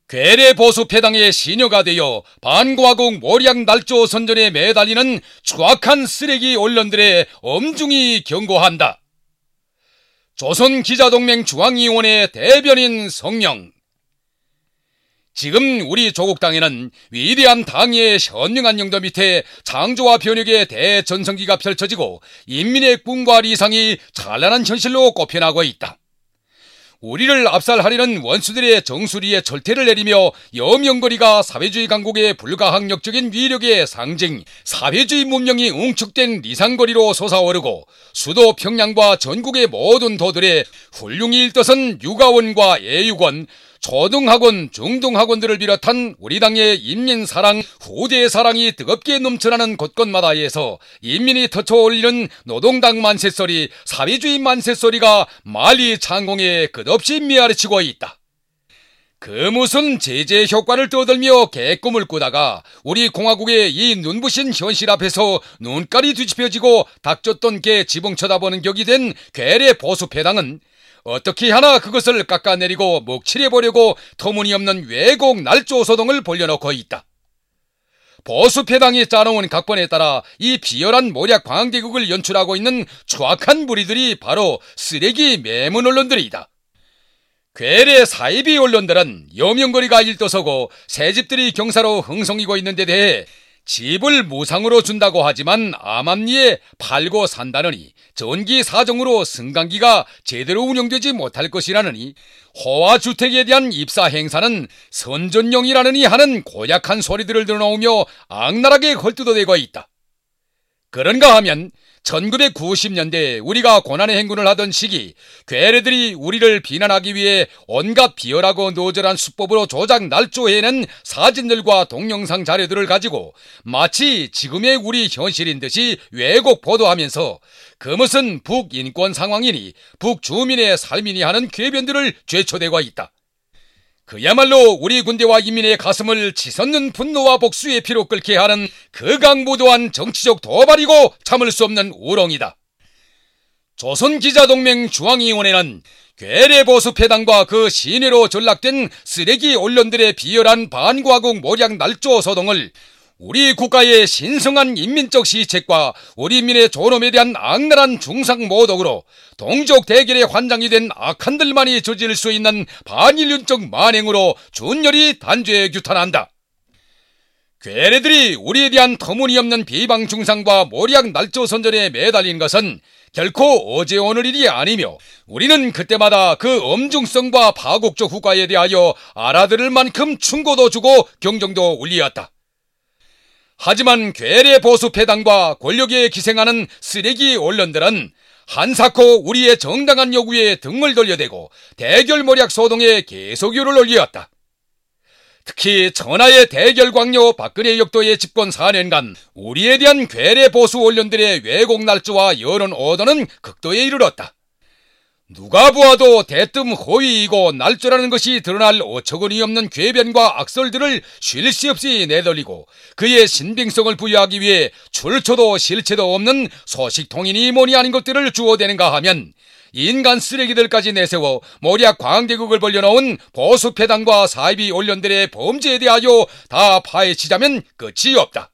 괴뢰보수패당의 시녀가 되어 반과국 모략 날조 선전에 매달리는 추악한 쓰레기 언론들의 엄중히 경고한다. 조선기자동맹 중앙위원회 대변인 성명. 지금 우리 조국당에는 위대한 당의 현명한 영도 밑에 창조와 변혁의 대전성기가 펼쳐지고 인민의 꿈과理想이 찬란한 현실로 꼽혀나고 있다. 우리를 압살하려는 원수들의 정수리에 철퇴를 내리며 여명거리가 사회주의 강국의 불가항력적인 위력의 상징, 사회주의 문명이 웅축된 리상거리로 솟아오르고 수도 평양과 전국의 모든 도들에 훌륭히 일떠선 육아원과 애육원, 초등학원, 중등학원들을 비롯한 우리 당의 인민사랑, 후대사랑이 뜨겁게 넘쳐나는 곳곳마다에서 인민이 터쳐올리는 노동당 만세소리, 사회주의 만세소리가 만리창공에 끝없이 메아리치고 있다. 그 무슨 제재 효과를 떠들며 개꿈을 꾸다가 우리 공화국의 이 눈부신 현실 앞에서 눈깔이 뒤집혀지고 닥쳤던 개 지붕 쳐다보는 격이 된 괴뢰보수패당은 어떻게 하나 그것을 깎아내리고 먹칠해보려고 터무니없는 왜곡 날조 소동을 벌려놓고 있다. 보수패당이 짜놓은 각본에 따라 이 비열한 모략 광대국을 연출하고 있는 추악한 무리들이 바로 쓰레기 매문 언론들이다. 괴뢰 사이비 언론들은 여명거리가 일떠서고 새집들이 경사로 흥성이고 있는 데 대해 집을 무상으로 준다고 하지만 암암리에 팔고 산다느니 전기 사정으로 승강기가 제대로 운영되지 못할 것이라느니 호화주택에 대한 입사 행사는 선전용이라느니 하는 고약한 소리들을 들어놓으며 악랄하게 헐뜯어대고 있다. 그런가 하면 1990년대 우리가 고난의 행군을 하던 시기 괴뢰들이 우리를 비난하기 위해 온갖 비열하고 노절한 수법으로 조작 날조해낸 사진들과 동영상 자료들을 가지고 마치 지금의 우리 현실인 듯이 왜곡 보도하면서 그 무슨 북인권 상황이니 북주민의 삶이니 하는 궤변들을 죄초되고 있다. 그야말로 우리 군대와 인민의 가슴을 치솟는 분노와 복수의 피로 끓게 하는 극악무도한 정치적 도발이고 참을 수 없는 우롱이다. 조선기자동맹 중앙위원회는 괴뢰보수패당과 그 시내로 전락된 쓰레기 언론들의 비열한 반과국 모략 날조 소동을 우리 국가의 신성한 인민적 시책과 우리 인민의 존엄에 대한 악랄한 중상모독으로 동족 대결의 환장이 된 악한들만이 저지를 수 있는 반인륜적 만행으로 준열히 단죄 규탄한다. 괴뢰들이 우리에 대한 터무니없는 비방 중상과 모략 날조 선전에 매달린 것은 결코 어제 오늘 일이 아니며 우리는 그때마다 그 엄중성과 파국적 후과에 대하여 알아들을 만큼 충고도 주고 경종도 울리었다. 하지만 괴뢰보수패당과 권력에 기생하는 쓰레기 언론들은 한사코 우리의 정당한 요구에 등을 돌려대고 대결 모략 소동에 계속요를 올렸다. 특히 천하의 대결 광녀 박근혜 역도의 집권 4년간 우리에 대한 괴뢰보수 언론들의 왜곡 날조와 여론 오도는 극도에 이르렀다. 누가 보아도 대뜸 허위이고 날조라는 것이 드러날 어처구니 없는 궤변과 악설들을 쉴 새 없이 내돌리고 그의 신빙성을 부여하기 위해 출처도 실체도 없는 소식통이니 뭐니 아닌 것들을 주워대는가 하면 인간 쓰레기들까지 내세워 모략 광대국을 벌려놓은 보수패당과 사이비 언론들의 범죄에 대하여 다 파헤치자면 끝이 없다.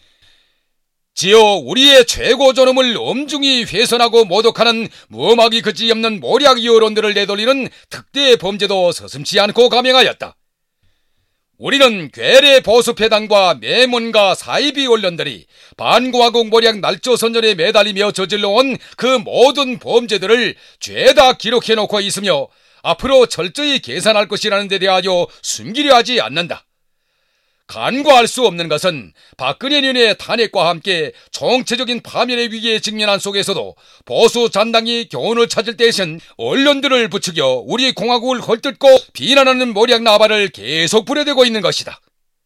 지어 우리의 최고 존엄을 엄중히 훼손하고 모독하는 무음악이 그지없는 모략 여론들을 내돌리는 특대 범죄도 서슴지 않고 감행하였다. 우리는 괴뢰보수패당과 매문과 사이비 언론들이 반과국 모략 날조 선전에 매달리며 저질러온 그 모든 범죄들을 죄다 기록해놓고 있으며 앞으로 철저히 계산할 것이라는 데 대하여 숨기려 하지 않는다. 간과할 수 없는 것은 박근혜 년의 탄핵과 함께 총체적인 파멸의 위기에 직면한 속에서도 보수 잔당이 교훈을 찾을 대신 언론들을 부추겨 우리 공화국을 헐뜯고 비난하는 모략 나발을 계속 부려대고 있는 것이다.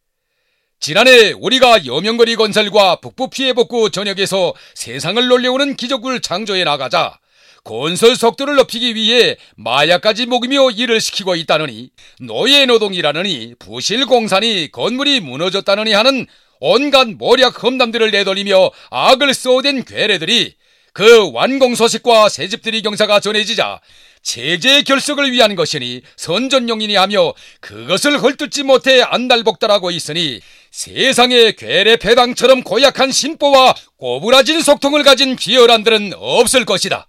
지난해 우리가 여명거리 건설과 북부 피해복구 전역에서 세상을 놀래우는 기적을 창조해 나가자 건설 속도를 높이기 위해 마약까지 먹이며 일을 시키고 있다느니 노예노동이라느니 부실공사니 건물이 무너졌다느니 하는 온갖 모략 험담들을 내돌리며 악을 쏘댄 괴뢰들이 그 완공 소식과 새집들이 경사가 전해지자 체제 결석을 위한 것이니 선전용이니 하며 그것을 헐뜯지 못해 안달복달하고 있으니 세상에 괴뢰패당처럼 고약한 심보와 꼬부라진 속통을 가진 비열한들은 없을 것이다.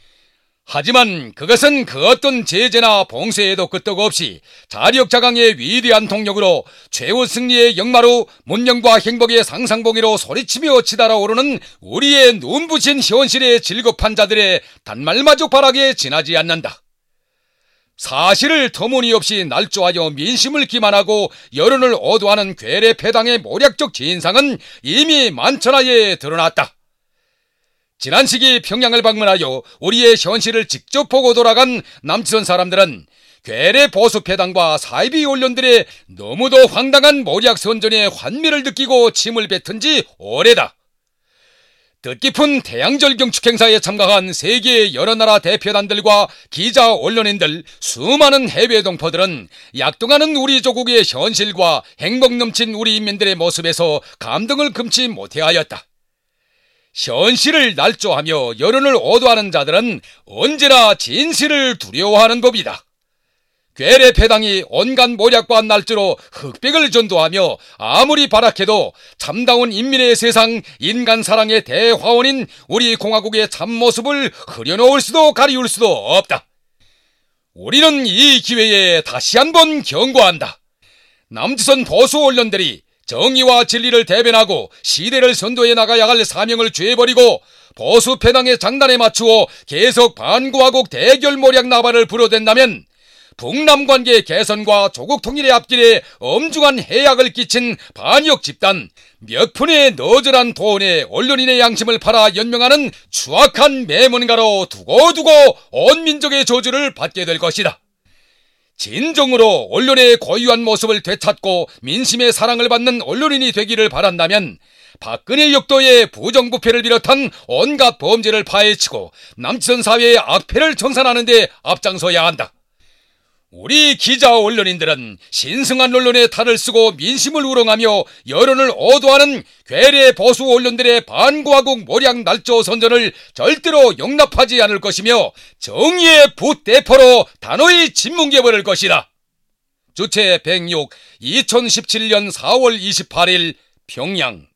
하지만 그것은 그 어떤 제재나 봉쇄에도 끄떡없이 자력자강의 위대한 동력으로 최후 승리의 역마루, 문명과 행복의 상상봉이로 소리치며 치달아오르는 우리의 눈부신 현실에 질겁한 자들의 단말마저 바라게 지나지 않는다. 사실을 터무니없이 날조하여 민심을 기만하고 여론을 오도하는 괴뢰패당의 모략적 진상은 이미 만천하에 드러났다. 지난 시기 평양을 방문하여 우리의 현실을 직접 보고 돌아간 남치선 사람들은 괴뢰보수패당과 사이비 언론들의 너무도 황당한 모략 선전에 환미를 느끼고 침을 뱉은 지 오래다. 뜻깊은 태양절 경축 행사에 참가한 세계의 여러 나라 대표단들과 기자, 언론인들, 수많은 해외 동포들은 약동하는 우리 조국의 현실과 행복 넘친 우리 인민들의 모습에서 감동을 금치 못해하였다. 현실을 날조하며 여론을 오도하는 자들은 언제나 진실을 두려워하는 법이다. 괴뢰패당이 온갖 모략과 날조로 흑백을 전도하며 아무리 발악해도 참다운 인민의 세상, 인간 사랑의 대화원인 우리 공화국의 참모습을 흐려놓을 수도 가리울 수도 없다. 우리는 이 기회에 다시 한번 경고한다. 남조선 보수 언론들이 정의와 진리를 대변하고 시대를 선도해 나가야 할 사명을 죄버리고 보수패당의 장난에 맞추어 계속 반구화국 대결 모략 나발을 불어댄다면 북남관계 개선과 조국 통일의 앞길에 엄중한 해악을 끼친 반역 집단, 몇 푼의 너절한 돈에 언론인의 양심을 팔아 연명하는 추악한 매문가로 두고두고 온 민족의 저주를 받게 될 것이다. 진정으로 언론의 고유한 모습을 되찾고 민심의 사랑을 받는 언론인이 되기를 바란다면 박근혜 역도의 부정부패를 비롯한 온갖 범죄를 파헤치고 남치선 사회의 악폐를 청산하는 데 앞장서야 한다. 우리 기자 언론인들은 신성한 언론의 탈을 쓰고 민심을 우롱하며 여론을 오도하는 괴뢰 보수 언론들의 반구화국 모략 날조 선전을 절대로 용납하지 않을 것이며 정의의 붓대포로 단호히 짓뭉개버릴 것이다. 주체 106 2017년 4월 28일 평양.